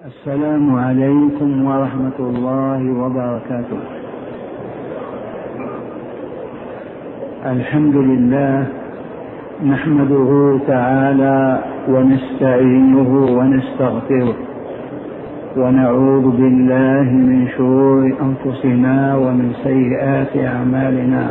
السلام عليكم ورحمة الله وبركاته. الحمد لله نحمده تعالى ونستعينه ونستغفره ونعوذ بالله من شرور أنفسنا ومن سيئات أعمالنا.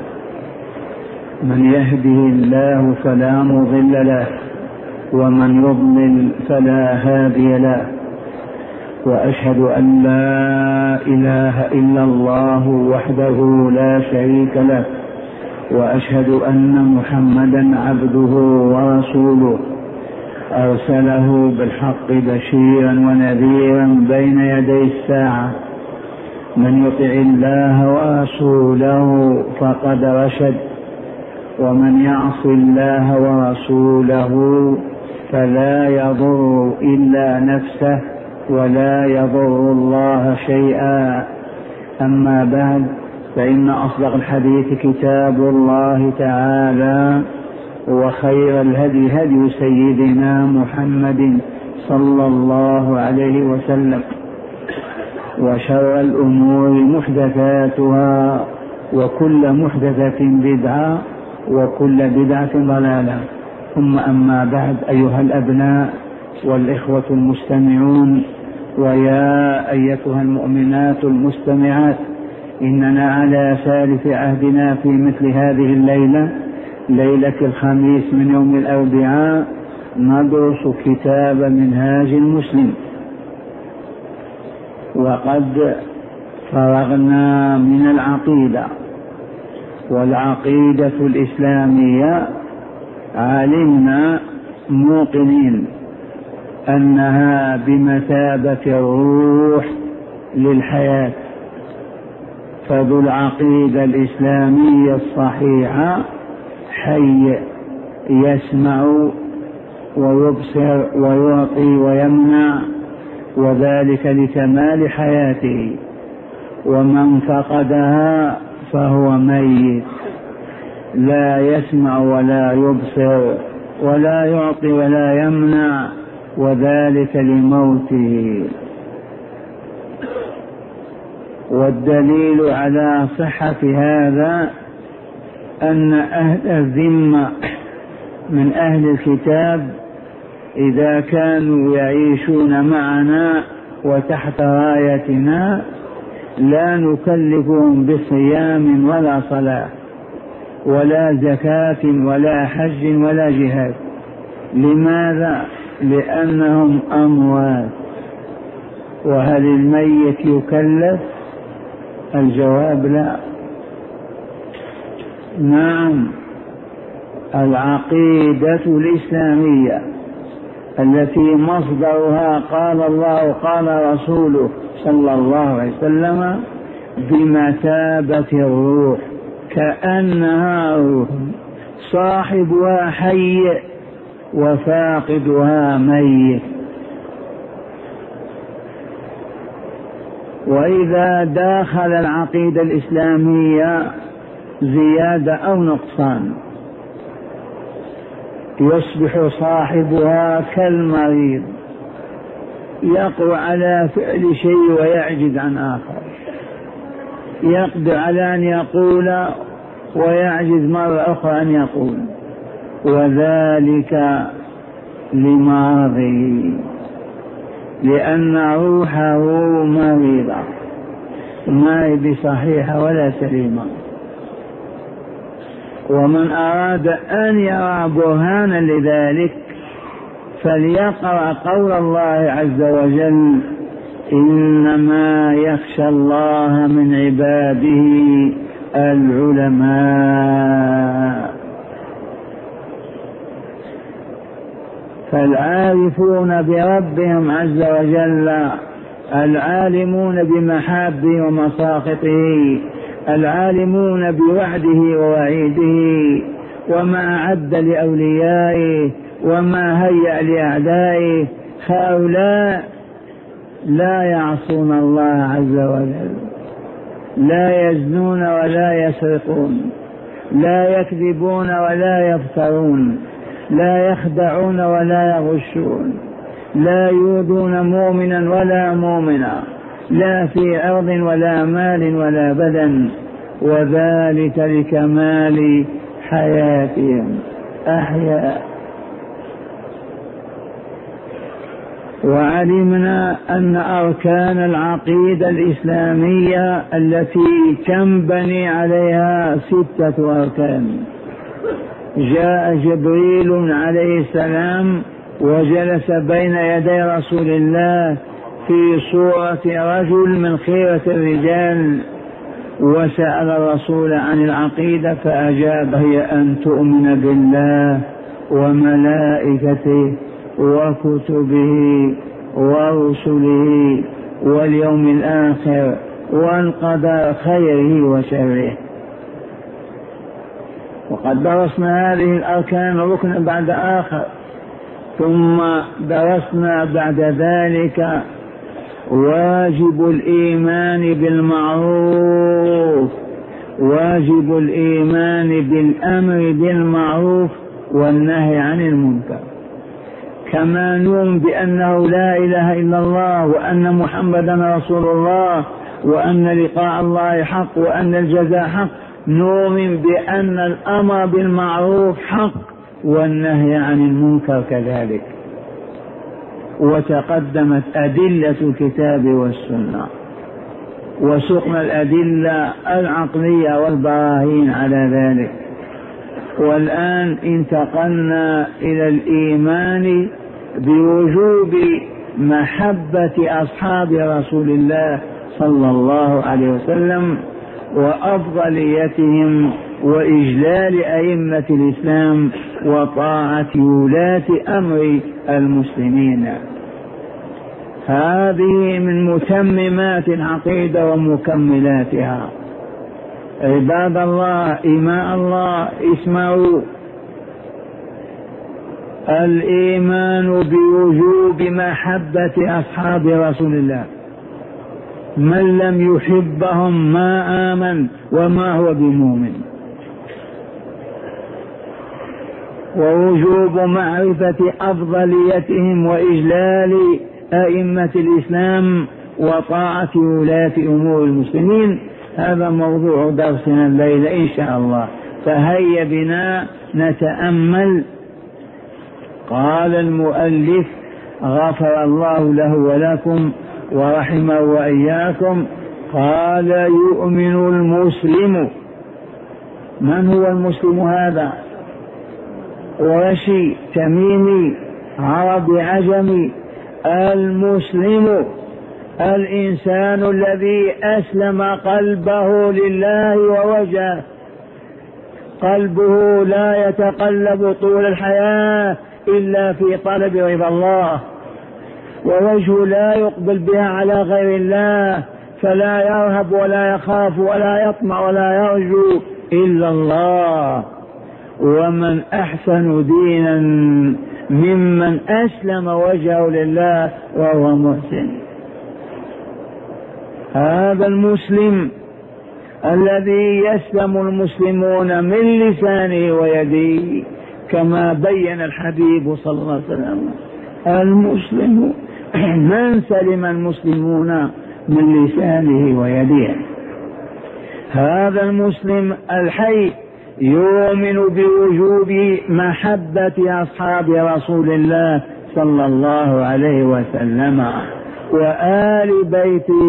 من يهده الله فلا مضل له ومن يضلل فلا هادي له، وأشهد أن لا إله إلا الله وحده لا شريك له، وأشهد أن محمدا عبده ورسوله أرسله بالحق بشيرا ونذيرا بين يدي الساعة. من يطع الله ورسوله فقد رشد، ومن يعص الله ورسوله فلا يضر إلا نفسه ولا يضر الله شيئا. أما بعد، فإن أصدق الحديث كتاب الله تعالى، وخير الهدي هدي سيدنا محمد صلى الله عليه وسلم، وشر الأمور محدثاتها، وكل محدثة بدعة، وكل بدعة ضلالة. ثم أما بعد، أيها الأبناء والإخوة المستمعون، ويا أيتها المؤمنات المستمعات، إننا على ثالث عهدنا في مثل هذه الليلة، ليلة الخميس من يوم الأربعاء، ندرس كتاب منهاج المسلم. وقد فرغنا من العقيدة، والعقيدة الإسلامية علمنا موقنين أنها بمثابة الروح للحياة. فذو العقيدة الإسلامية الصحيحة حي، يسمع ويبصر ويعطي ويمنع، وذلك لكمال حياته. ومن فقدها فهو ميت، لا يسمع ولا يبصر ولا يعطي ولا يمنع، وذلك لموته. والدليل على صحة هذا أن أهل الذمة من أهل الكتاب إذا كانوا يعيشون معنا وتحت رايتنا لا نكلفهم بصيام ولا صلاة ولا زكاة ولا حج ولا جهاد. لماذا؟ لأنهم أموات. وهل الميت يكلف؟ الجواب لا. نعم، العقيدة الإسلامية التي مصدرها قال الله قال رسوله صلى الله عليه وسلم بمثابة الروح، كأنها روح، صاحبها حي وفاقدها ميت. وإذا داخل العقيدة الإسلامية زيادة أو نقصان يصبح صاحبها كالمريض، يقوى على فعل شيء ويعجز عن آخر، يقدر على أن يقول ويعجز مرة أخرى أن يقول، وذلك لمرضه، لأن روحه مريضة ما هي بصحيحة ولا سليمة. ومن أراد أن يرى برهانا لذلك فليقرأ قول الله عز وجل: إنما يخشى الله من عباده العلماء. فالعارفون بربهم عز وجل، العالمون بمحابه ومساخطه، العالمون بوعده ووعيده، وما أعد لأوليائه وما هيأ لأعدائه، هؤلاء لا يعصون الله عز وجل، لا يزنون ولا يسرقون، لا يكذبون ولا يفترون، لا يخدعون ولا يغشون، لا يؤذون مؤمنا ولا مؤمنا، لا في أرض ولا مال ولا بدن، وذلك لكمال حياتهم أحياء. وعلمنا أن أركان العقيدة الإسلامية التي تنبني عليها 6 أركان. جاء جبريل عليه السلام وجلس بين يدي رسول الله في صورة رجل من خيرة الرجال، وسأل الرسول عن العقيدة فأجاب: هي أن تؤمن بالله وملائكته وكتبه ورسله واليوم الآخر والقدر خيره وشره. وقد درسنا هذه الأركان ركنا بعد آخر، ثم درسنا بعد ذلك واجب الإيمان بالمعروف، واجب الإيمان بالأمر بالمعروف والنهي عن المنكر، كما نؤمن بأنه لا إله إلا الله وأن محمدا رسول الله وأن لقاء الله حق وأن الجزاء حق، نؤمن بأن الأمر بالمعروف حق والنهي عن المنكر كذلك. وتقدمت أدلة الكتاب والسنة وسقنا الأدلة العقلية والبراهين على ذلك. والآن انتقلنا إلى الإيمان بوجوب محبة أصحاب رسول الله صلى الله عليه وسلم وأفضليتهم وإجلال أئمة الإسلام وطاعة ولاة أمر المسلمين. هذه من متممات العقيدة ومكملاتها. عباد الله، إماء الله، اسمعوا: الإيمان بوجوب محبة أصحاب رسول الله، من لم يحبهم ما آمن وما هو بمؤمن. ووجوب معرفة أفضليتهم وإجلال أئمة الإسلام وطاعة ولاة أمور المسلمين، هذا موضوع درسنا الليلة إن شاء الله. فهيا بنا نتأمل. قال المؤلف غفر الله له ولكم ورحمه وإياكم، قال: يؤمن المسلم. من هو المسلم هذا؟ قرشي، تميمي، عربي، عجمي. المسلم الإنسان الذي أسلم قلبه لله ووجهه، قلبه لا يتقلب طول الحياة إلا في طلب رضا الله، ووجهه لا يقبل بها على غير الله، فلا يرهب ولا يخاف ولا يطمع ولا يرجو إلا الله. ومن أحسن دينا ممن أسلم وجهه لله وهو محسن. هذا المسلم الذي يسلم المسلمون من لسانه ويده، كما بين الحبيب صلى الله عليه وسلم: المسلم من سلم المسلمون من لسانه ويده. هذا المسلم الحي يؤمن بوجوب محبة أصحاب رسول الله صلى الله عليه وسلم وآل بيته،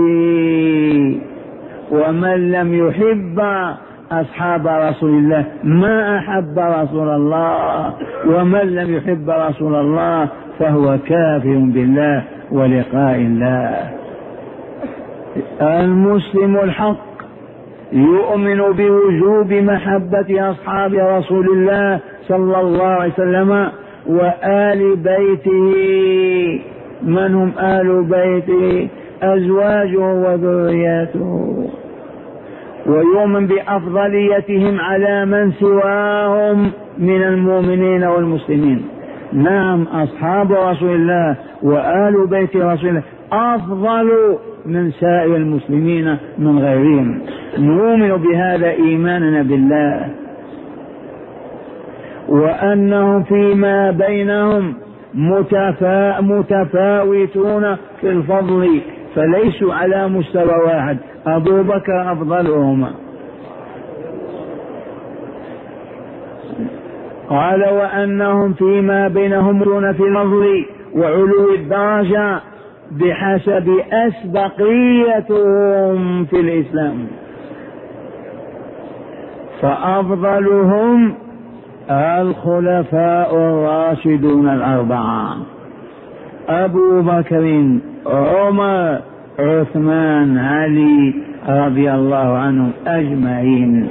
ومن لم يحب أصحاب رسول الله ما أحب رسول الله، ومن لم يحب رسول الله فهو كافر بالله ولقاء الله. المسلم الحق يؤمن بوجوب محبة أصحاب رسول الله صلى الله عليه وسلم وآل بيته. من هم آل بيته؟ أزواجه وذرياته. ويؤمن بأفضليتهم على من سواهم من المؤمنين والمسلمين. نعم، أصحاب رسول الله وآل بيت رسول الله أفضل من سائر المسلمين من غيرهم. نؤمن بهذا إيماننا بالله، وأنهم فيما بينهم متفاوتون في الفضل فليسوا على مستوى واحد، أبو بكر أفضلهما. قال وأنهم فيما بينهم دون في الفضل وعلو الدرجة بحسب أسبقيتهم في الإسلام، فأفضلهم الخلفاء الراشدون الأربعة، أبو بكر عمر عثمان علي رضي الله عنهم أجمعين.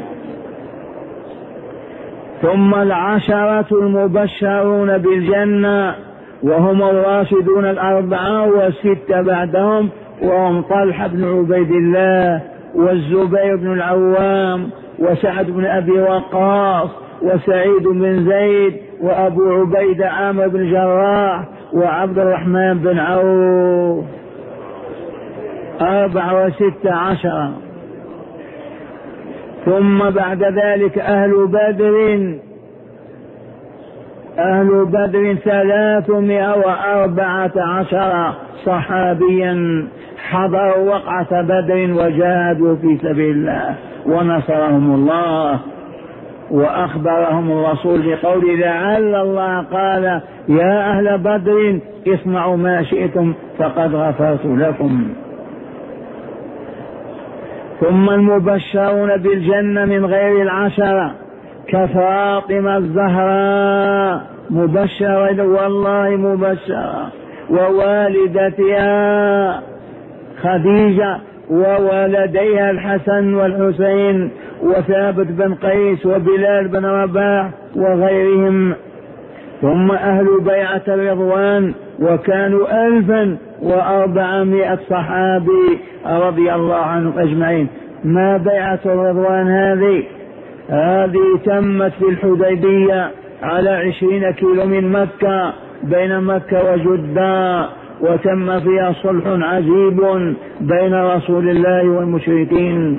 ثم العشرة المبشرون بالجنة وهم الراشدون الأربعة والستة بعدهم، وهم طلحة بن عبيد الله والزبير بن العوام وسعد بن أبي وقاص وسعيد بن زيد وأبو عبيدة عامر بن جراح وعبد الرحمن بن عوف، 14. ثم بعد ذلك أهل بدر 314 صحابيا حضروا وقعة بدر وجاهدوا في سبيل الله ونصرهم الله. وأخبرهم الرسول بقوله لعل الله قال يا أهل بدر اصنعوا ما شئتم فقد غفرت لكم. ثم المبشرون بالجنة من غير العشرة كفاطمة الزهراء مبشرة والله مبشرة، ووالدتها خديجة وولديها الحسن والحسين وثابت بن قيس وبلال بن رباح وغيرهم. ثم أهل بيعة الرضوان وكانوا 1400 صحابي رضي الله عنهم أجمعين. ما بيعة الرضوان هذه تمت في الحديبية على 20 كيلو من مكة بين مكة وجدة، وتم فيها صلح عجيب بين رسول الله والمشركين،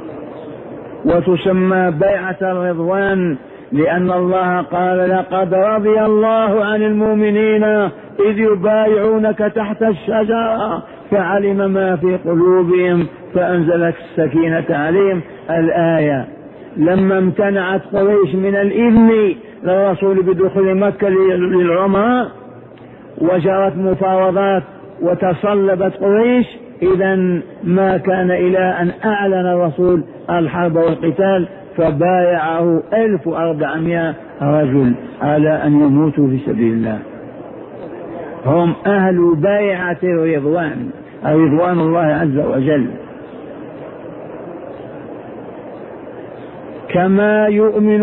وتسمى بيعة الرضوان لأن الله قال لقد رضي الله عن المؤمنين إذ يبايعونك تحت الشجرة فعلم ما في قلوبهم فأنزلت السكينة عليهم. الآية لما امتنعت قريش من الإذن للرسول بدخول مكة للعمرة وجرت مفاوضات وتصلبت قريش، إذن ما كان إلى أن أعلن الرسول الحرب والقتال فبايعه 1400 رجل على أن يموتوا في سبيل الله. هم أهل بيعة الرضوان، رضوان الله عز وجل. كما يؤمن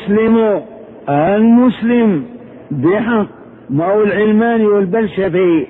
المسلم بحق مو العلماني والبلشفي،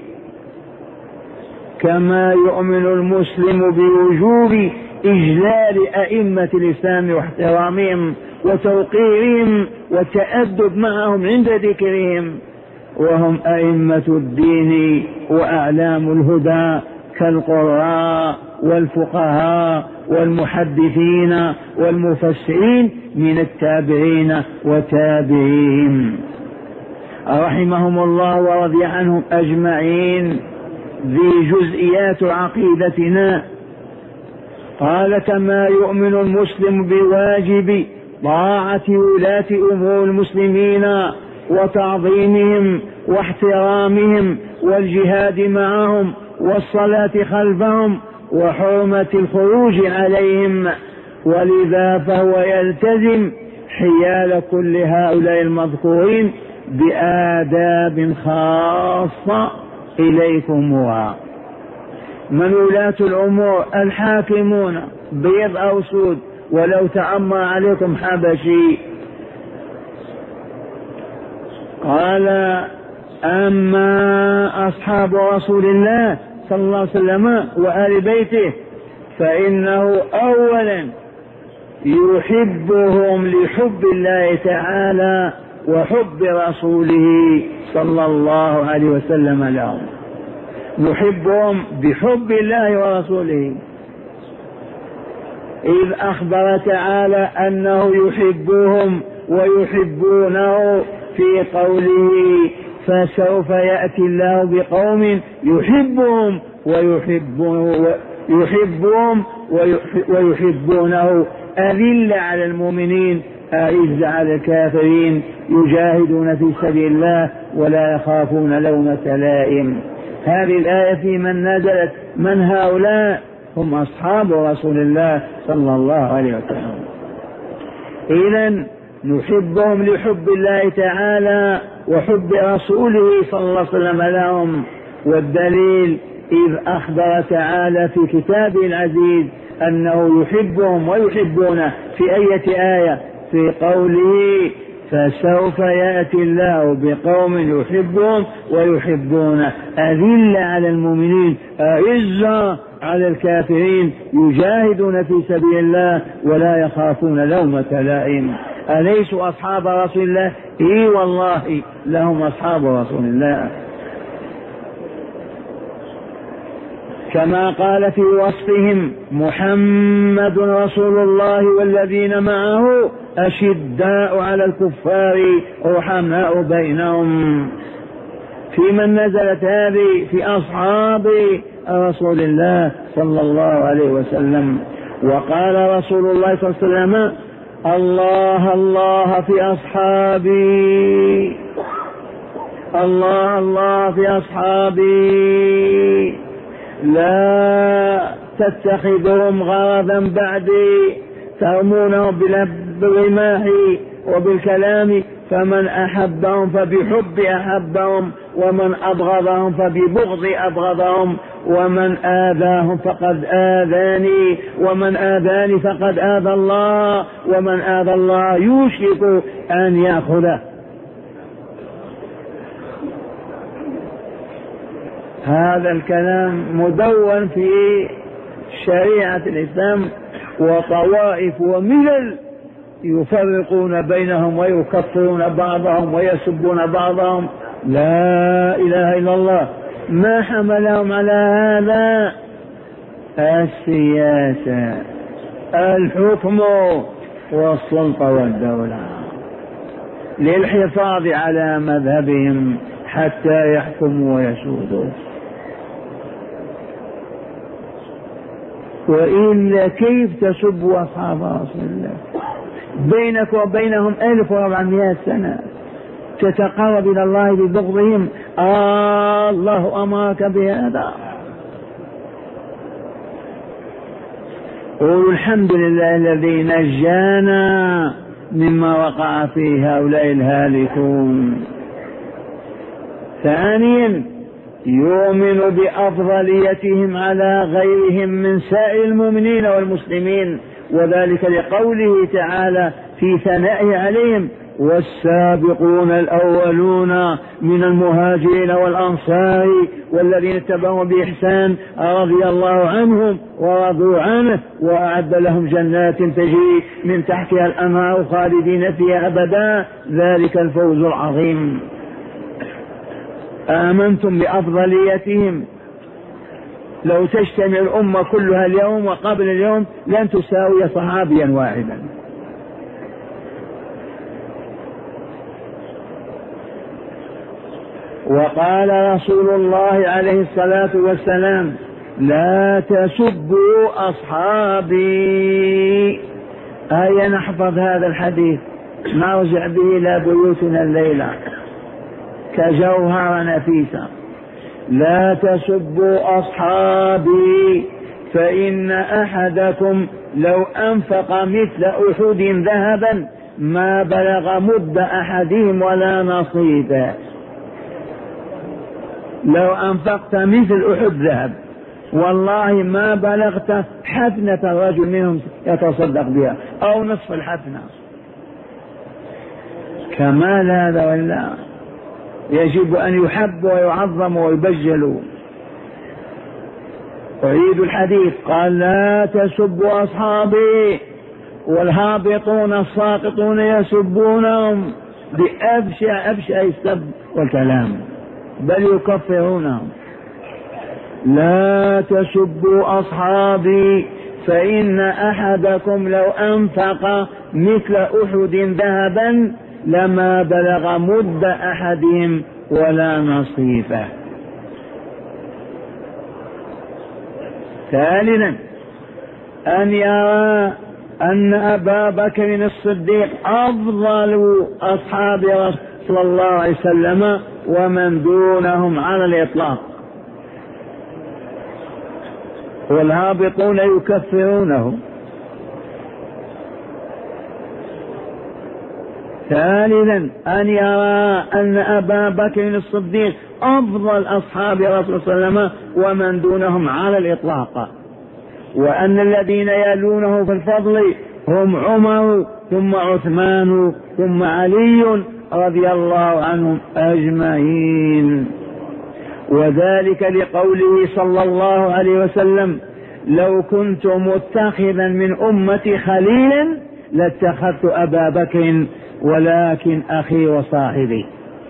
كما يؤمن المسلم بوجوب إجلال أئمة الإسلام واحترامهم وتوقيرهم والتأدب معهم عند ذكرهم، وهم أئمة الدين وأعلام الهدى كالقراء والفقهاء والمحدثين والمفسرين من التابعين وتابعيهم رحمهم الله ورضي عنهم أجمعين. ذي جزئيات عقيدتنا. قال كما يؤمن المسلم بواجب طاعة ولاة أمور المسلمين وتعظيمهم واحترامهم والجهاد معهم والصلاة خلفهم وحرمة الخروج عليهم، ولذا فهو يلتزم حيال كل هؤلاء المذكورين بآداب خاصة إليكمها. من ولاة الأمور الحاكمون بيض أو سود ولو تعمى عليكم حبشي. قال أما أصحاب رسول الله صلى الله عليه وسلم وآل بيته فإنه أولا يحبهم لحب الله تعالى وحب رسوله صلى الله عليه وسلم لهم. نحبهم بحب الله ورسوله، إذ أخبر تعالى أنه يحبهم ويحبونه في قوله فسوف يأتي الله بقوم يحبهم ويحبونه أذل على المؤمنين أعز على الكافرين يجاهدون في سبيل الله ولا يخافون لومة لائم. هذه الآية في من نزلت. من هؤلاء؟ هم أصحاب رسول الله صلى الله عليه وسلم. إذن نحبهم لحب الله تعالى وحب رسوله صلى الله عليه وسلم لهم. والدليل إذ أخبر تعالى في كتابه العزيز أنه يحبهم ويحبونه في أية آية؟ في قوله فسوف يأتي الله بقوم يحبهم ويحبونه أذل على المؤمنين أعز على الكافرين يجاهدون في سبيل الله ولا يخافون لومة لائم. أليسوا أصحاب رسول الله؟ إي والله لهم أصحاب رسول الله. كما قال في وصفهم محمد رسول الله والذين معه أشداء على الكفار رحماء بينهم. في من نزلت هذه؟ في أصحاب رسول الله صلى الله عليه وسلم. وقال رسول الله صلى الله عليه وسلم الله الله في أصحابي، الله الله في أصحابي، لا تتخذهم غرضا بعدي ترمونهم بالرماح وبالكلام، فمن أحبهم فبحب أحبهم، ومن أبغضهم فببغض أبغضهم، ومن آذاهم فقد آذاني، ومن آذاني فقد آذى الله، ومن آذى الله يوشك أن يأخذه. هذا الكلام مدون في شريعة الإسلام، وطوائف وملل يفرقون بينهم ويكفرون بعضهم ويسبون بعضهم. لا إله إلا الله. ما حملهم على هذا؟ السياسة، الحكم والسلطة والدولة، للحفاظ على مذهبهم حتى يحكموا ويسودوا. وإلا كيف تسب أصحاب رسول الله؟ بينك وبينهم 1400 سنة، تتقرب إلى الله ببغضهم. الله أمرك بهذا. قولوا الحمد لله الذي نجانا مما وقع فيه هؤلاء الهالكون. ثانيا يؤمن بأفضليتهم على غيرهم من سائر المؤمنين والمسلمين، وذلك لقوله تعالى في ثنائه عليهم والسابقون الأولون من المهاجرين والأنصار والذين اتبعوا بإحسان رضي الله عنهم ورضوا عنه وأعد لهم جنات تجري من تحتها الأنهار خالدين فيها أبدا ذلك الفوز العظيم. آمنتم بأفضليتهم. لو تجتمع الأمة كلها اليوم وقبل اليوم لن تساوي صحابيا واحدا. وقال رسول الله عليه الصلاة والسلام لا تسبوا أصحابي. هيا نحفظ هذا الحديث نرجع به إلى بيوتنا الليلة كجوهر نفيسة. لا تسبوا أصحابي فإن أحدكم لو أنفق مثل أحد ذهبا ما بلغ مد أحدهم ولا نصيبا. لو أنفقت مثل أحد ذهب والله ما بلغت حفنة الرجل منهم يتصدق بها أو نصف الحفنة. كمال هذا ولا يجب أن يحب ويعظم ويبجل. أعيد الحديث قال لا تسبوا أصحابي، والهابطون الساقطون يسبونهم بأبشع السب والكلام بل يكفرونهم. لا تسبوا أصحابي فإن أحدكم لو أنفق مثل أحد ذهبا لما بلغ مد أحدهم ولا نصيفه. ثالثا أن يرى أن أبا بكر الصديق أفضل أصحاب رسول صلى الله عليه وسلم ومن دونهم على الإطلاق، والهابطون يكفرونه. ثالثا أن يرى أن أبا بكر الصديق أفضل أصحاب رسول صلى الله عليه وسلم ومن دونهم على الإطلاق، وأن الذين يلونه في الفضل هم عمر ثم عثمان ثم علي رضي الله عنهم أجمعين. وذلك لقوله صلى الله عليه وسلم: لو كنت متخذا من أمتي خليلا لاتخذت أبا بكر ولكن أخي وصاحبي.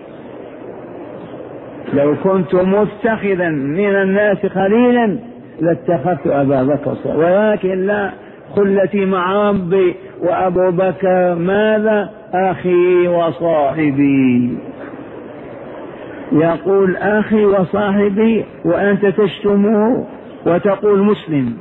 لو كنت متخذا من الناس خليلا لاتخذت أبا بكر، ولكن لا، خلتي مع ربي، وأبو بكر ماذا؟ أخي وصاحبي. يقول أخي وصاحبي وأنت تشتمه وتقول مسلم.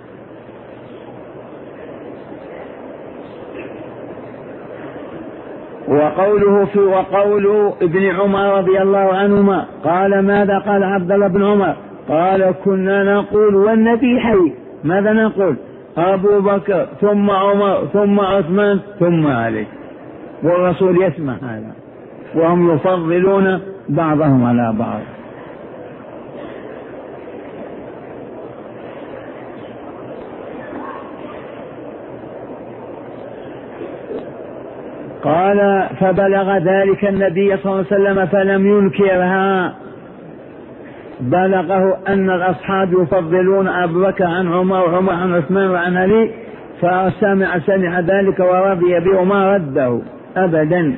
وقول ابن عمر رضي الله عنهما قال: ماذا قال عبد الله بن عمر؟ قال: كنا نقول والنبي حي. ماذا نقول؟ أبو بكر ثم عمر ثم عثمان ثم علي، والرسول يسمع هذا، وهم يفضلون بعضهم على بعض. قال: فبلغ ذلك النبي صلى الله عليه وسلم فلم ينكرها. بلغه أن الأصحاب يفضلون أبو بكر عن عمر وعمر عن عثمان وعن علي، سمع ذلك ورضي به وما رده أبدا.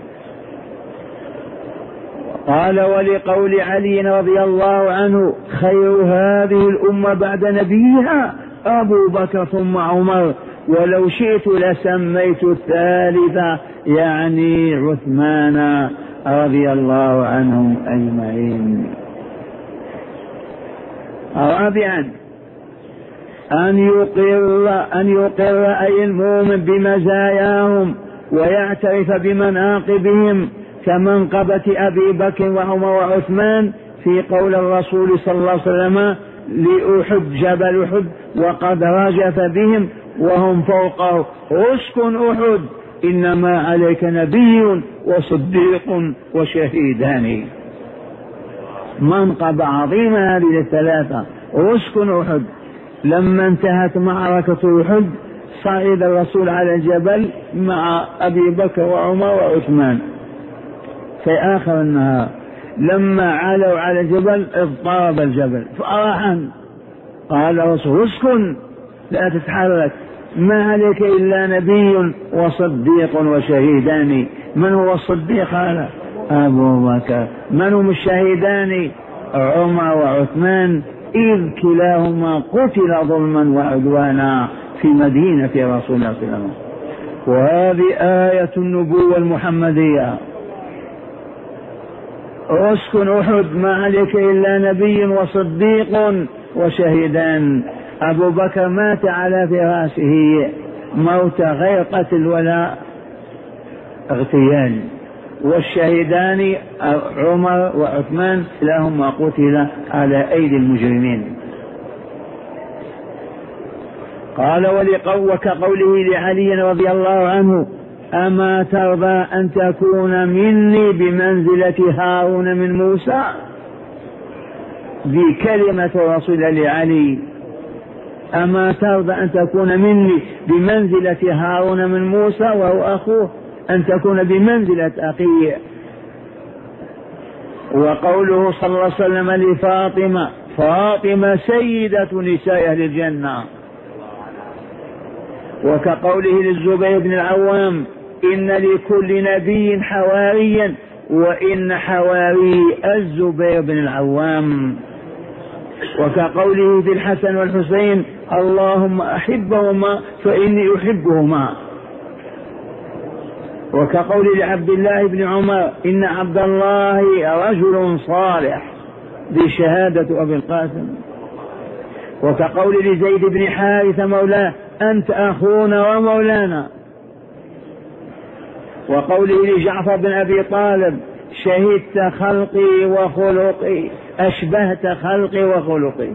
قال: ولقول علي رضي الله عنه: خير هذه الأمة بعد نبيها أبو بكر ثم عمر، ولو شئت لسميت الثالثة يعني عثمان رضي الله عنهم أجمعين. رابعا أن يقر أي المؤمن بمزاياهم ويعترف بمناقبهم كمنقبة أبي بكر وعمر وعثمان في قول الرسول صلى الله عليه وسلم: لأحد جبل أحد وقد رجف بهم وهم فوقه، اسكن أحد إنما عليك نبي وصديق وشهيدان. منقبة عظيمة هذه الثلاثة. اسكن أحد، لما انتهت معركة أحد صعد الرسول على الجبل مع أبي بكر وعمر وعثمان في آخر النهار، لما علوا على الجبل اضطرب الجبل فأراحا. قال الرسول: اسكن لا تتحرك، ما عليك إلا نبي وصديق وشهيدان. من هو الصديق؟ قال: أبو بكر. من هم الشهيدان؟ عمر وعثمان، إذ كلاهما قتل ظلما وعدوانا في مدينة رسول الله صلى الله عليه وسلم. وهذه آية النبوة المحمدية. اسكن أحد، ما عليك إلا نبي وصديق وشهيدان. أبو بكر مات على فراشه موت غير قتل ولا اغتيال، والشهيدان عمر وعثمان لهما قتل على أيدي المجرمين. قال: وكقوله لعلي رضي الله عنه: أما ترضى أن تكون مني بمنزلة هارون من موسى؟ بكلمة رسول لعلي: أما ترضى أن تكون مني بمنزلة هارون من موسى وهو أخوه، أن تكون بمنزلة أخيه. وقوله صلى الله عليه وسلم لفاطمة: فاطمة سيدة نساء أهل الجنة. وكقوله للزبير بن العوام: إن لكل نبي حواريا وإن حواري الزبير بن العوام. وكقوله في الحسن والحسين: اللهم أحبهما فإني أحبهما. وكقول لعبد الله بن عمر إن عبد الله رجل صالح بشهادة أبي القاسم. وكقول لزيد بن حارثة مولاه أنت أخونا ومولانا. وقوله لجعفر بن أبي طالب شهدت خلقي وخلقي، أشبهت خلقي وخلقي،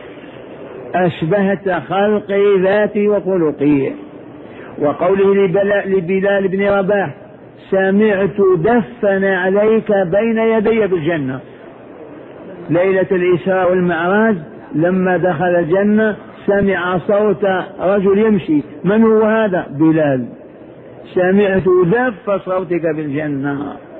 أشبهت خلقي ذاتي وخلقي. وقوله لبلال بن رباح سمعت دفن عليك بين يدي بالجنة. ليلة الإسراء والمعراج لما دخل الجنة سمع صوت رجل يمشي، من هو هذا؟ بلال. سمعت دف صوتك بالجنة.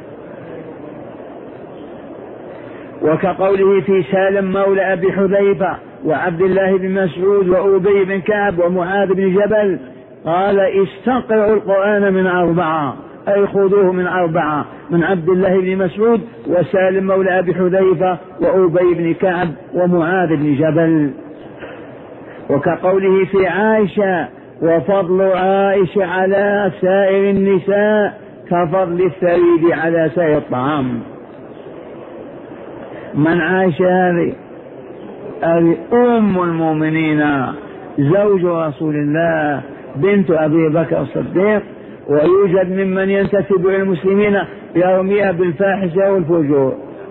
وكقوله في سالم مولى أبي حذيفة وعبد الله بن مسعود وأبي بن كعب ومعاذ بن جبل قال استقرأوا القرآن من 4، أي خذوه من 4، من عبد الله بن مسعود وسالم مولى أبي حذيفة وأبي بن كعب ومعاذ بن جبل. وكقوله في عائشة وفضل عائشة على سائر النساء كفضل الثريد على سائر الطعام. من عائشة هذه أم المؤمنين زوج رسول الله بنت أبي بكر الصديق، ويوجد ممن ينتسب إلى المسلمين يرميها بالفاحشة والفجور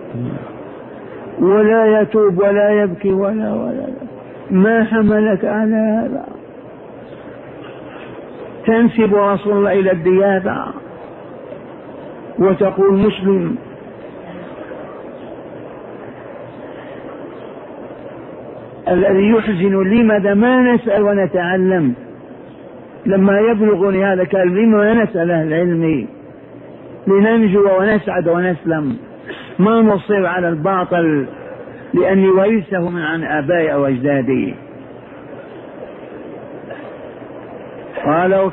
ولا يتوب ولا يبكي ولا ما حملك على هذا؟ تنسب رسول الله إلى الديانة وتقول مسلم. الذي يحزن لماذا ما نسأل ونتعلم؟ لما يبلغني هذا الكلام لما نسأل أهل العلم لننجو ونسعد ونسلم، ما نصر على الباطل لأني ورثته من عن آبائي أو أجدادي. قال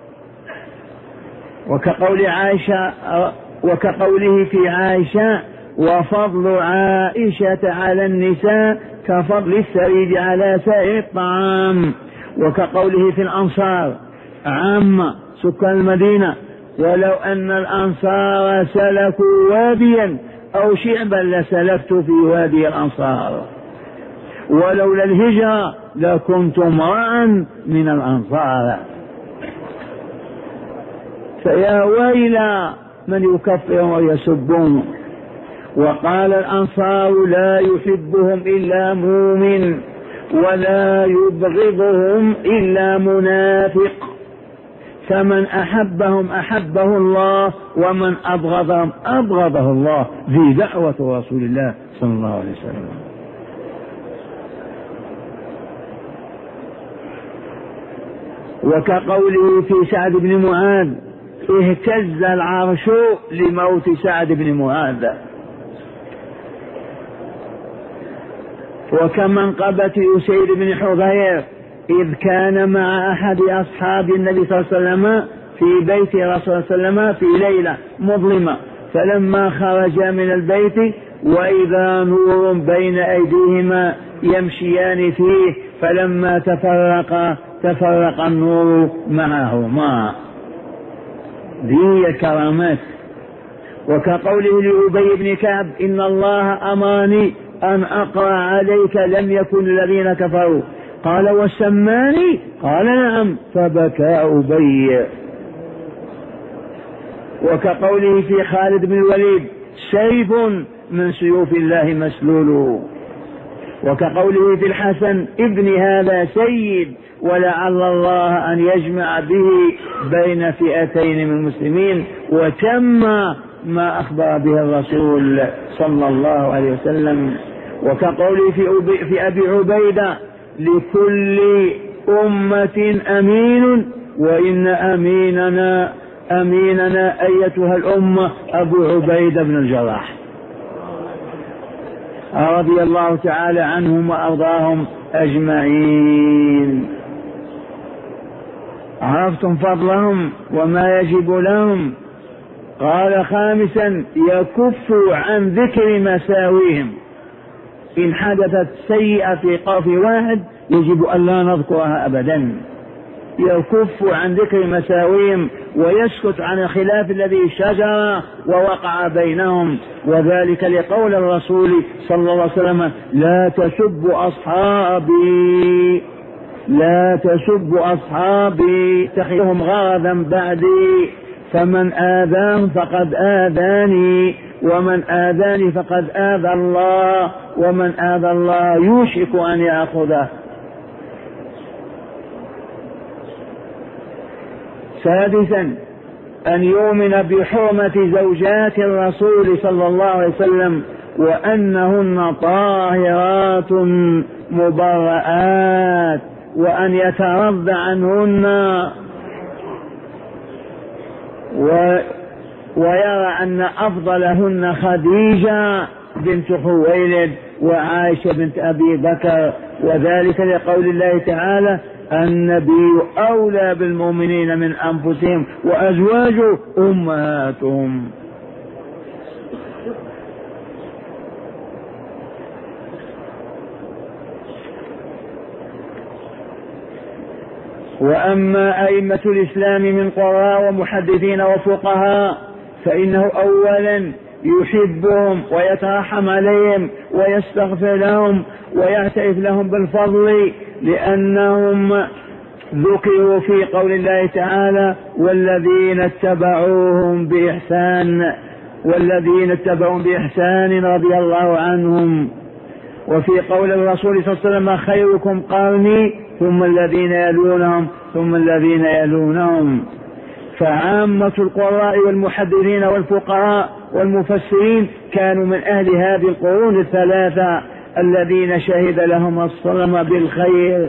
وكقول عائشة وكقوله في عائشة وفضل عائشة على النساء كفضل الثريد على سائر الطعام. وكقوله في الأنصار عام سكان المدينة ولو أن الأنصار سلكوا واديا أو شعبا لسلكت في وادي الأنصار، ولولا الهجرة لكنت امرأ من الأنصار. فيا ويل من يكفرهم ويسبون. وقال الأنصار لا يحبهم إلا مؤمن ولا يبغضهم إلا منافق، فمن أحبهم أحبه الله ومن أبغضهم أبغضه الله. ذي دعوة رسول الله صلى الله عليه وسلم. وكقوله في سعد بن معاذ اهتز العرش لموت سعد بن معاذ. وكمنقبة أسيد بن حضير إذ كان مع أحد أصحاب النبي صلى الله عليه وسلم في بيت رسول الله صلى الله عليه وسلم في ليلة مظلمة، فلما خرج من البيت وإذا نور بين أيديهما يمشيان فيه، فلما تفرق النور معهما. ذي كرامات. وكقوله لأبي بن كعب إن الله أمرني أن أقرأ عليك لم يكن الذين كفروا، قال وسماني؟ قال نعم، فبكى أبي. وكقوله في خالد بن الوليد سيف من سيوف الله مسلول. وكقوله في الحسن ابن هذا سيد ولعل الله أن يجمع به بين فئتين من المسلمين، وتم ما أخبر به الرسول صلى الله عليه وسلم. وكقوله في أبي عبيدة لكل أمة أمين وإن أميننا أيتها الأمة أبو عبيدة بن الجراح رضي الله تعالى عنهم وأرضاهم أجمعين. عرفتم فضلهم وما يجب لهم. قال خامسا يكف عن ذكر مساويهم. إن حدثت سيئة في قاف واحد يجب أن لا نذكرها أبدا. يكف عن ذكر مساويهم ويسكت عن الخلاف الذي شجر ووقع بينهم، وذلك لقول الرسول صلى الله عليه وسلم: لا تسبوا أصحابي، لا تسبوا أصحابي اتخذهم غرضا بعدي، فمن آذاهم فقد آذاني، ومن آذاني فقد آذى الله، ومن آذى الله يوشك أن يأخذه. سادسا أن يؤمن بحرمة زوجات الرسول صلى الله عليه وسلم وأنهن طاهرات مبرآت، وأن يترضى عنهن ويرى أن أفضلهن خديجة بنت خويلد وعائشة بنت أبي بكر، وذلك لقول الله تعالى: النبي أولى بالمؤمنين من أنفسهم وأزواجه أمهاتهم. وأما أئمة الإسلام من قراء ومحدثين وفقهاء فإنه أولا يحبهم ويترحم عليهم ويستغفر لهم ويعترف لهم بالفضل، لأنهم ذكروا في قول الله تعالى: والذين اتبعوهم بإحسان رضي الله عنهم. وفي قول الرسول صلى الله عليه وسلم: خيركم قرني ثم الذين يلونهم ثم الذين يلونهم. فعامة القراء والمحدثين والفقهاء والمفسرين كانوا من أهل هذه القرون الثلاثة الذين شهد لهم الصنم بالخير.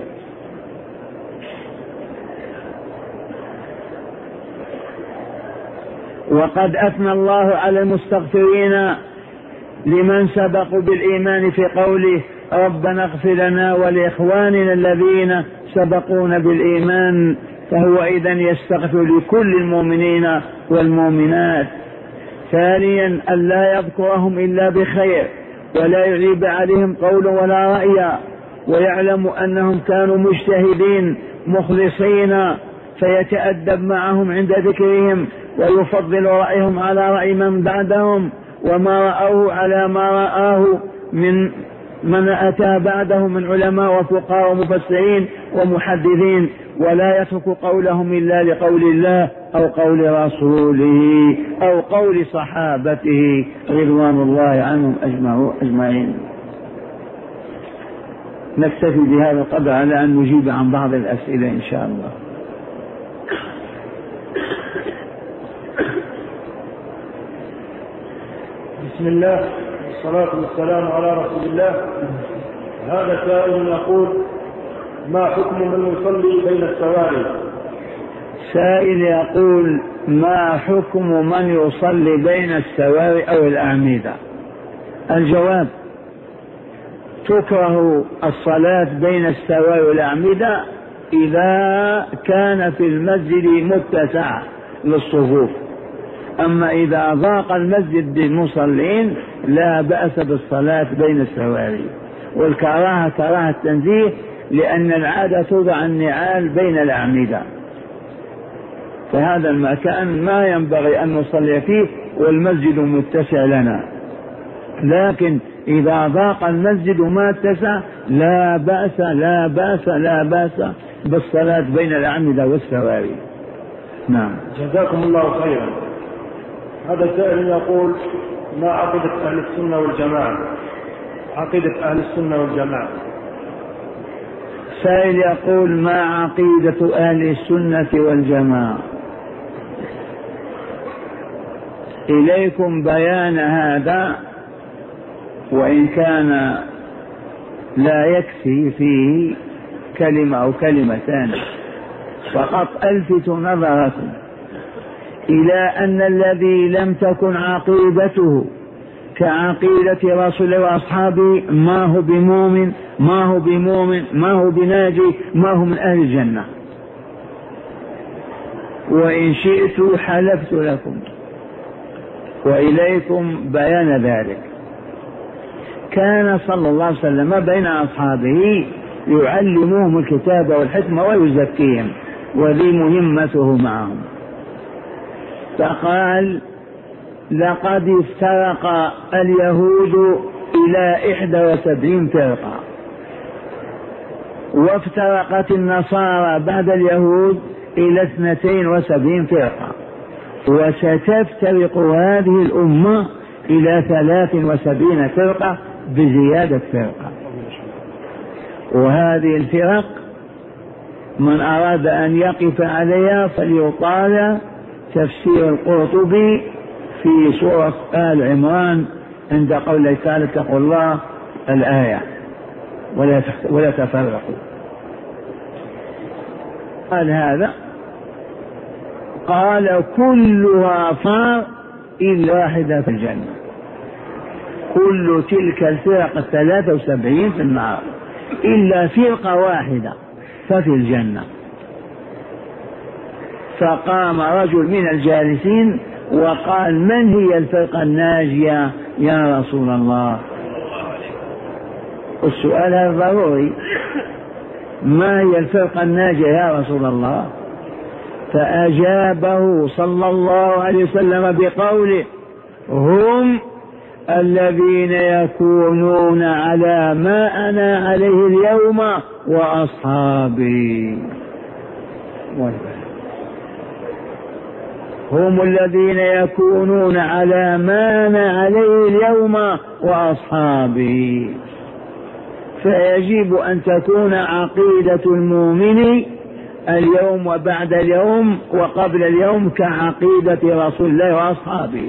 وقد أثنى الله على المستغفرين لمن سبقوا بالإيمان في قوله: ربنا اغفر لنا ولإخواننا الذين سبقونا بالإيمان، فهو إذن يستغفر لكل المؤمنين والمؤمنات. ثانيا ألا يذكرهم إلا بخير ولا يعيب عليهم قول ولا رأي، ويعلم أنهم كانوا مجتهدين مخلصين، فيتأدب معهم عند ذكرهم ويفضل رأيهم على رأي من بعدهم، وما رأوه على ما رآه من أتى بعده من علماء وفقهاء ومفسرين ومحدثين، ولا يترك قولهم إلا لقول الله أو قول رسوله أو قول صحابته رضوان الله عنهم أجمعين. نكتفي بهذا القدر على أن نجيب عن بعض الأسئلة إن شاء الله. بسم الله والصلاة والسلام على رسول الله. هذا سائل يقول: ما حكم من يصلي بين السواري؟ سائل يقول: ما حكم من يصلي بين السواري أو الأعمدة؟ الجواب: تكره الصلاة بين السواري والأعمدة إذا كان في المسجد متسع للصفوف، أما إذا ضاق المسجد بالمصلين لا بأس بالصلاة بين السواري. والكراهة كراهة تنزيه، لأن العادة توضع النعال بين الأعمدة، فهذا المكان ما ينبغي أن نصلي فيه والمسجد متسع لنا. لكن إذا ضاق المسجد ما اتسع لا بأس بالصلاة بين الأعمدة والسواري. نعم. جزاكم الله خيرا. هذا سائل يقول: ما عقيدة أهل السنة والجماعة؟ عقيدة أهل السنة والجماعة. سائل يقول: ما عقيدة أهل السنة والجماعة؟ إليكم بيان هذا، وإن كان لا يكفي فيه كلمة أو كلمتان، فقط ألفت نظركم إلى أن الذي لم تكن عقيدته كعقيدة رسول الله وأصحابه ما هو بمؤمن ما هو بناجي، ما هو من أهل الجنة. وإن شئت حلفت لكم، وإليكم بيان ذلك. كان صلى الله عليه وسلم بين أصحابه يعلمهم الكتاب والحكمة ويزكيهم، وذي مهمته معهم. فقال لقد افترق اليهود إلى 71 فرقة، وافترقت النصارى بعد اليهود إلى 72 فرقة، وستفترق هذه الأمة إلى 73 فرقة بزيادة فرقة. وهذه الفرق من أراد أن يقف عليها فليطالع تفسير القرطبي في سورة آل عمران عند قوله تعالى اتقوا الله الآية ولا تفرقوا. قال هذا، قال كلها فار إلا واحدة في الجنة، كل تلك الفرق 73 في النار إلا فرقة واحدة ففي الجنة. فقام رجل من الجالسين وقال من هي الفرقة الناجية يا رسول الله؟ السؤال هذا ضروري، ما هي الفرقة الناجية يا رسول الله؟ فأجابه صلى الله عليه وسلم بقوله هم الذين يكونون على ما أنا عليه اليوم وأصحابي. هم الذين يكونون على ما أنا عليه اليوم وأصحابي. فيجب أن تكون عقيدة المؤمن اليوم وبعد اليوم وقبل اليوم كعقيدة رسول الله وأصحابه،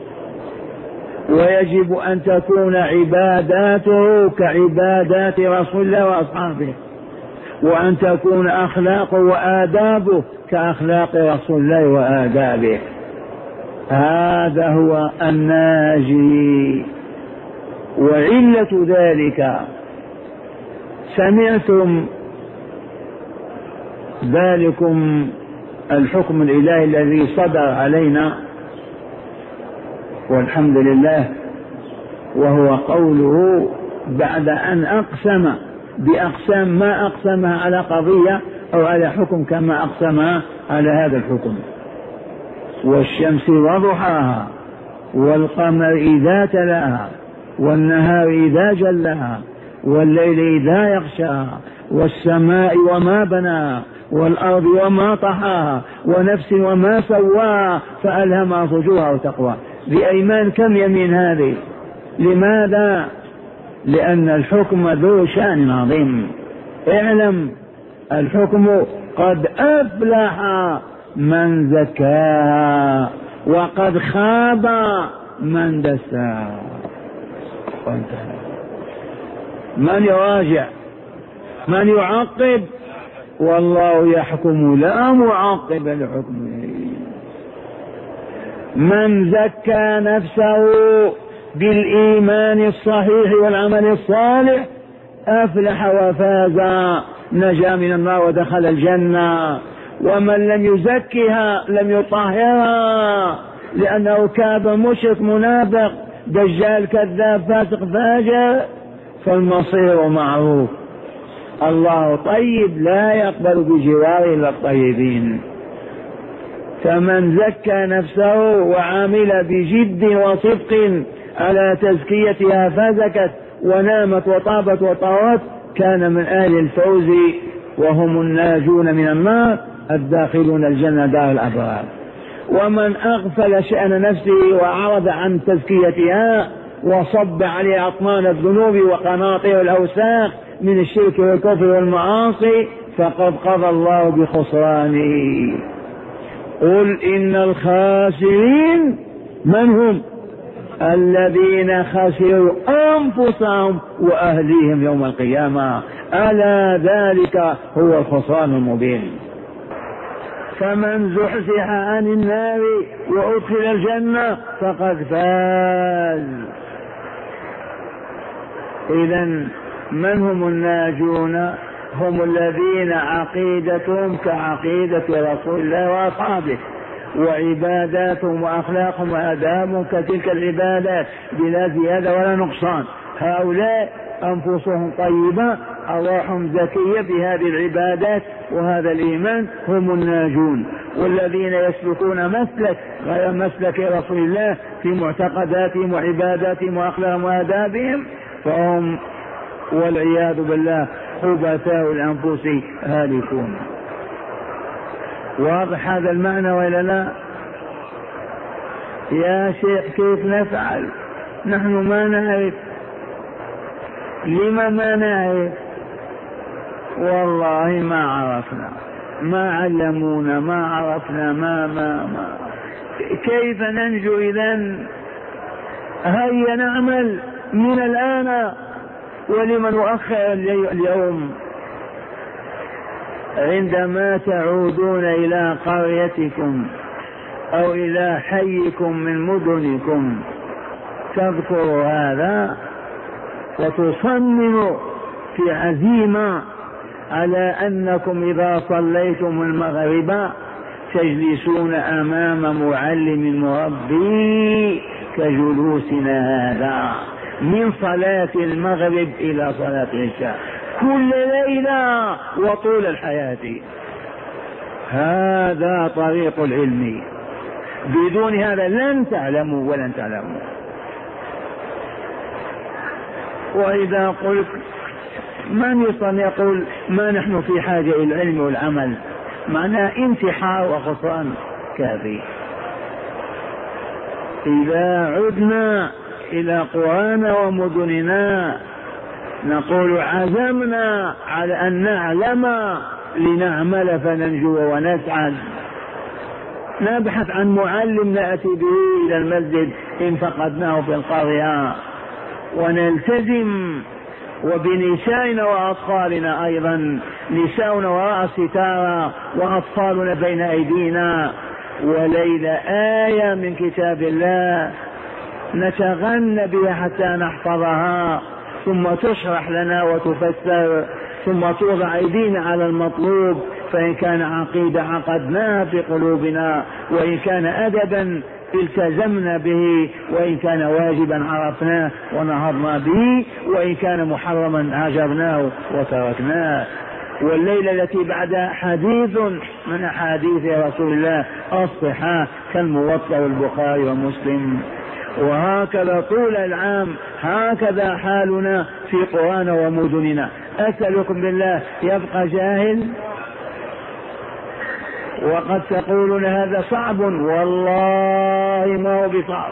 ويجب أن تكون عباداته كعبادات رسول الله وأصحابه، وأن تكون أخلاقه وآدابه كأخلاق رسول الله وآدابه. هذا هو الناجي. وعلة ذلك سمعتم ذلكم الحكم الإلهي الذي صدر علينا والحمد لله، وهو قوله بعد أن أقسم بأقسام ما أقسمها على قضية أو على حكم كما أقسمها على هذا الحكم: والشمس وضحاها والقمر إذا تلاها والنهار إذا جلاها والليل إذا يغشاها والسماء وما بناها والأرض وما طحاها ونفس وما سواها فألهمها فجورها وتقواها. بأيمان كم يمين هذه؟ لماذا؟ لأن الحكم ذو شأن عظيم. اعلم الحكم قد أفلح من زكاها وقد خاب من دساها. من يراجع؟ من يعقب؟ والله يحكم لا معقب لحكمه. من زكى نفسه بالإيمان الصحيح والعمل الصالح أفلح وفاز، نجا من النار ودخل الجنة. ومن لم يزكها لم يطهرها، لأنه كاب مشرك منافق دجال كذاب فاسق فاجر، فالمصير معروف. الله طيب لا يقبل بجواره إلا الطيبين. فمن زكى نفسه وعمل بجد وصدق على تزكيتها فزكت ونامت وطابت وطوت كان من أهل الفوز، وهم الناجون من النار الداخلون الجنة دار الأبرار. ومن أغفل شأن نفسه وعرض عن تزكيتها وصب عليه أطنان الذنوب وقناطر الأوساخ من الشرك والكفر والمعاصي فقد قضى الله بخسرانه. قل إن الخاسرين من هم؟ الذين خسروا أنفسهم وأهليهم يوم القيامة، ألا ذلك هو الخسران المبين. فمن زحزح عن النار وأدخل الجنة فقد فاز. إذن من هم الناجون؟ هم الذين عقيدتهم كعقيدة رسول الله وأصحابه، وعباداتهم وأخلاقهم وآدابهم كتلك العبادات بلا زيادة ولا نقصان. هؤلاء أنفسهم طيبة، أرواحهم زكية بهذه العبادات وهذا الإيمان، هم الناجون. والذين يسلكون مسلك غير مسلك رسول الله في معتقداتهم وعباداتهم وأخلاقهم وآدابهم فهم والعياذ بالله خبثاء الأنفس هالكون. واضح هذا المعنى ولا لا؟ يا شيخ كيف نفعل؟ نحن ما نعرف. لما ما نعرف؟ والله ما عرفنا، ما علمونا، ما عرفنا، ما كيف ننجو إذن؟ هيا نعمل من الآن، ولمن نؤخر اليوم. عندما تعودون إلى قريتكم أو إلى حيكم من مدنكم تذكروا هذا وتصمموا في عزيمة على أنكم إذا صليتم المغرب تجلسون أمام معلم مربي كجلوسنا هذا من صلاة المغرب إلى صلاة العشاء كل ليلة وطول الحياة. هذا طريق العلم، بدون هذا لن تعلموا ولن تعلموا. وإذا قلت من يقول ما نحن في حاجة إلى العلم والعمل، معناه انتحار وخسران كافي. إذا عدنا إلى قرانا ومدننا نقول عزمنا على أن نعلم لنعمل فننجو ونسعد. نبحث عن معلم نأتي به إلى المسجد إن فقدناه في القرية، ونلتزم وبنسائنا وأطفالنا أيضا، نساؤنا وراء الستارة وأطفالنا بين أيدينا، وليلة آية من كتاب الله نتغنى بها حتى نحفظها، ثم تشرح لنا وتفسر، ثم توضع أيدينا على المطلوب، فإن كان عقيدة عقدناها في قلوبنا، وإن كان أدبا التزمنا به، وإن كان واجبا عرفناه ونهضنا به، وإن كان محرما عجبناه وتركناه. والليلة التي بعدها حديث من أحاديث رسول الله الصحاح كالموطأ والبخاري ومسلم. وهكذا طول العام هكذا حالنا في قرانا ومدننا. أسألكم بالله يبقى جاهل؟ وقد تقولون هذا صعب، والله ما هو بصعب.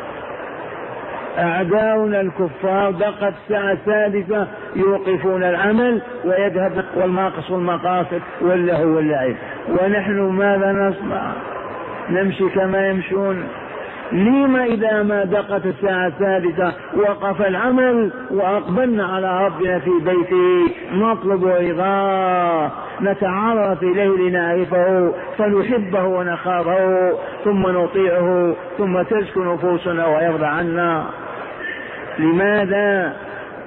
أعداؤنا الكفار دقت الساعة السادسة يوقفون العمل ويذهب والناقص والمقاصد واللهو واللعب، ونحن ماذا نصنع؟ نمشي كما يمشون. لما إذا ما دقت الساعة السادسة وقف العمل وأقبلنا على ربنا في بيته نطلب رضاه، نتعرف إليه لنعرفه فنحبه ونخافه، ثم نطيعه، ثم تزكو نفوسنا ويرضى عنا. لماذا؟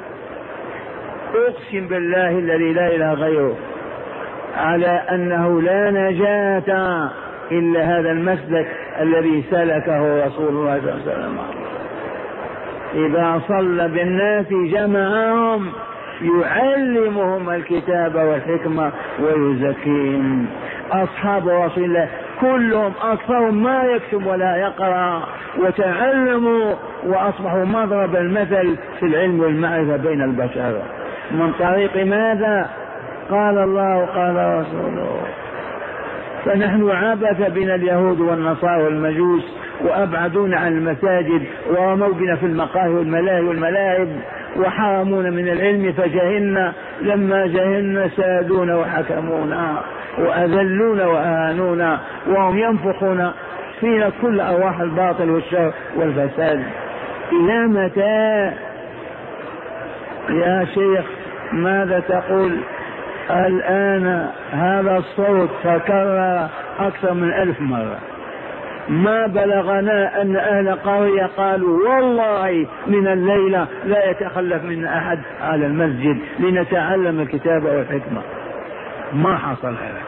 أقسم بالله الذي لا إله غيره على أنه لا نجاة إلا هذا المسلك الذي سلكه رسول الله صلى الله عليه وسلم. إذا صلى بالناس جمعهم يعلمهم الكتاب والحكمة ويزكيهم. أصحاب رسول الله كلهم أكثرهم ما يكتب ولا يقرأ، وتعلموا وأصبحوا مضرب المثل في العلم والمعرفة بين البشر. من طريق ماذا؟ قال الله قال رسوله. فنحن عبث بنا اليهود والنصارى والمجوس وأبعدونا عن المساجد ورموا بنا في المقاهي والملاهي والملاعب وحرمونا من العلم فجهلنا. لما جهلنا سادونا وحكمونا وأذلونا وأهانونا، وهم ينفخون فينا كل أرواح الباطل والشر والفساد. إلى متى يا شيخ؟ ماذا تقول الآن؟ هذا الصوت تكرر أكثر من 1000 مرة. ما بلغنا أن أهل قرية قالوا والله من الليلة لا يتخلف منا أحد على المسجد لنتعلم الكتاب والحكمة. ما حصل هذا.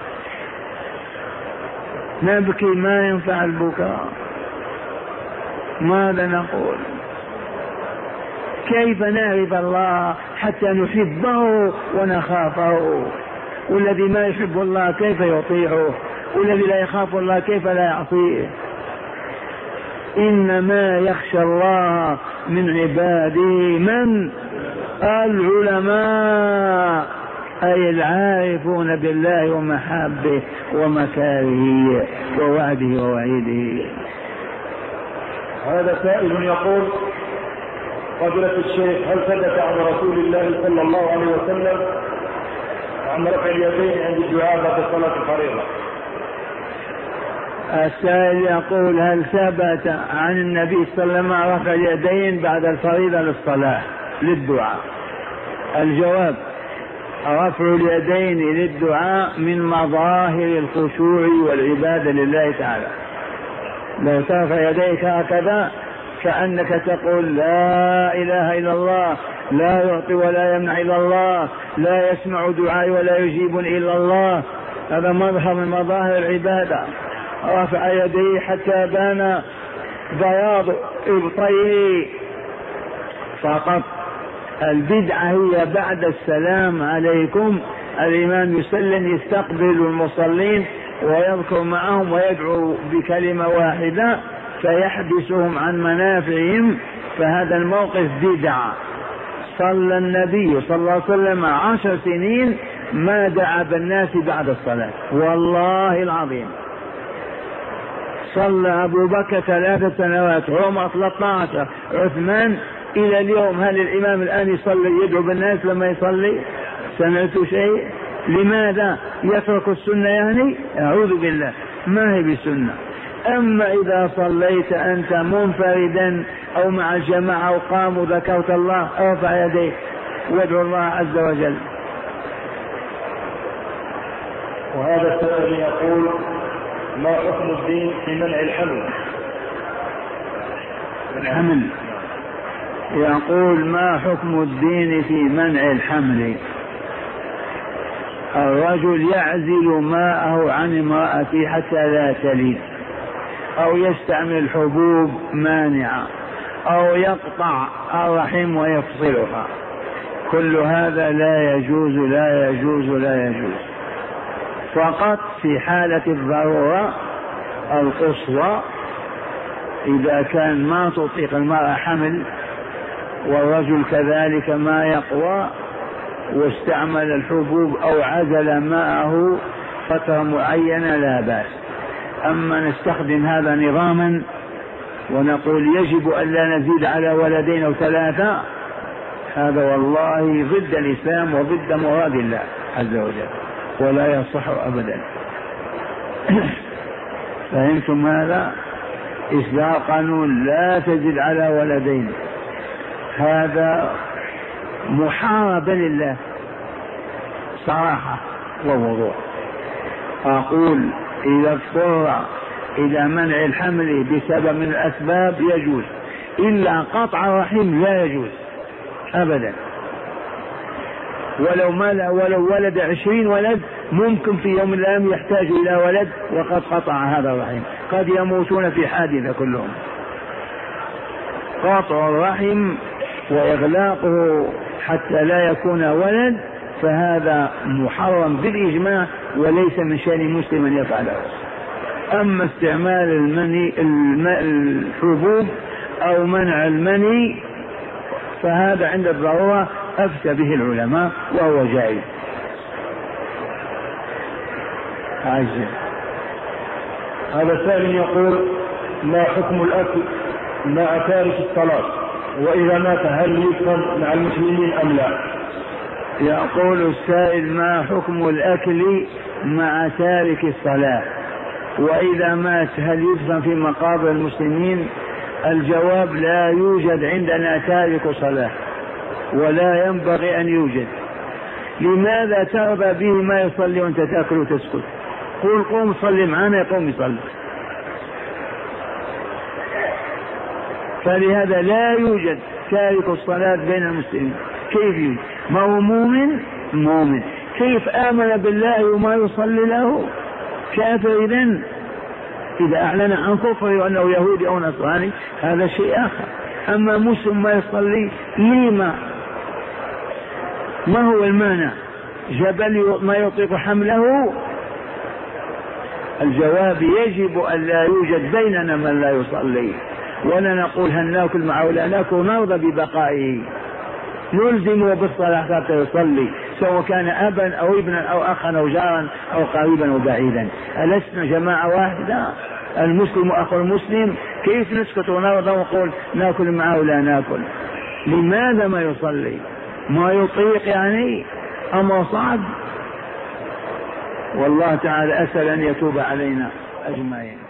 نبكي ما ينفع البكاء. ماذا نقول؟ كيف نعرف الله حتى نحبه ونخافه؟ والذي ما يحب الله كيف يطيعه؟ والذي لا يخاف الله كيف لا يعصيه؟ إنما يخشى الله من عباده من؟ العلماء، أي العارفون بالله ومحابه ومكاره ووعده ووعيده. هذا سائل يقول: فضيلة الشيخ، هل ثبت عن رسول الله صلى الله عليه وسلم عن رفع اليدين عند الدعاء بعد صلاة الفريضة؟ السائل يقول: هل ثبت عن النبي صلى الله عليه وسلم رفع اليدين بعد الفريضة للصلاة للدعاء؟ الجواب: رفع اليدين للدعاء من مظاهر الخشوع والعبادة لله تعالى. لو ترفع يديك هكذا كأنك تقول لا إله إلا الله، لا يعطي ولا يمنع إلا الله، لا يسمع دعائي ولا يجيب إلا الله، هذا مظهر من مظاهر العبادة. رفع يديه حتى بان بياض إبطيه فقط. البدعة هي بعد السلام عليكم الإمام يسلم يستقبل المصلين ويذكر معهم ويدعو بكلمة واحدة فيحبسهم عن منافعهم، فهذا الموقف بدعة. صلى النبي صلى الله عليه وسلم 10 سنين ما دعا بالناس بعد الصلاة، والله العظيم. صلى أبو بكر 3 سنوات، عمر 13، عثمان، إلى اليوم. هل الإمام الآن يصلي يدعو بالناس لما يصلي؟ سمعت شيء؟ لماذا يترك السنة؟ يعني أعوذ بالله، ما هي بسنة. أما إذا صليت أنت منفردا أو مع الجماعة أو قاموا ذكرت الله، ارفع يديك وادعو الله عز وجل. وهذا السائل يقول: ما حكم الدين في منع الحمل؟ يقول: ما حكم الدين في منع الحمل؟ الرجل يعزل ماءه عن امرأته حتى لا تلد، أو يستعمل حبوب مانعة، أو يقطع الرحم ويفصلها، كل هذا لا يجوز لا يجوز لا يجوز. فقط في حالة الضرورة القصوى، إذا كان ما تطيق المرأة حمل والرجل كذلك ما يقوى واستعمل الحبوب أو عزل ماءه فترة معينة لا بأس. أما نستخدم هذا نظاما ونقول يجب أن لا نزيد على 2 أو 3، هذا والله ضد الإسلام وضد مراد الله عز وجل، ولا يصح أبدا. فهمتم هذا؟ إصدار قانون لا تزد على 2، هذا محاربة لله صراحة ووضوح. أقول: إذا اضطر إلى منع الحمل بسبب من الأسباب يجوز، إلا قطع الرحم لا يجوز أبدا. ولو ولد 20 ولد ممكن في يوم من الأيام يحتاج إلى ولد وقد قطع هذا الرحم، قد يموتون في حادثة كلهم. قطع الرحم وإغلاقه حتى لا يكون ولد فهذا محرم بالإجماع، وليس من شأن مسلم أن يفعله. أما استعمال الحبوب أو منع المني فهذا عند الضرورة أفتى به العلماء وهو جائز. هذا سائل يقول: ما حكم الأكل مع تارك الصلاة، وإذا مات هل يدفن مع المسلمين أم لا؟ يقول السائل: ما حكم الأكل مع تارك الصلاة، وإذا مات هل يدفن في مقابر المسلمين؟ الجواب: لا يوجد عندنا تارك صلاة، ولا ينبغي أن يوجد. لماذا ترضى به ما يصلي وأنت تأكل وتسكت؟ قل قوم صلي معنا، يقوم يصلي. فلهذا لا يوجد تارك الصلاة بين المسلمين. كيف يوجد؟ ما هو مؤمن كيف آمن بالله وما يصلي له؟ كافر. إذا أعلن عن كفره وأنه يهودي أو نصراني هذا شيء آخر، أما مسلم ما يصلي لما؟ ما هو المانع؟ جبل ما يطيق حمله؟ الجواب يجب أن لا يوجد بيننا من لا يصلي، ولا نقول هل ناكل معه ولا ناكل، نرضى ببقائه، نلزمه بالصلاة حتى يصلي، سواء كان أبا أو ابنا أو أخا أو جارا أو قريبا أو بعيدا. ألسنا جماعة واحدة؟ المسلم أخو المسلم، كيف نسكت ونرضى ونقول ناكل معه ولا ناكل؟ لماذا ما يصلي؟ ما يطيق يعني؟ أما صعب. والله تعالى أسأل أن يتوب علينا أجمعين.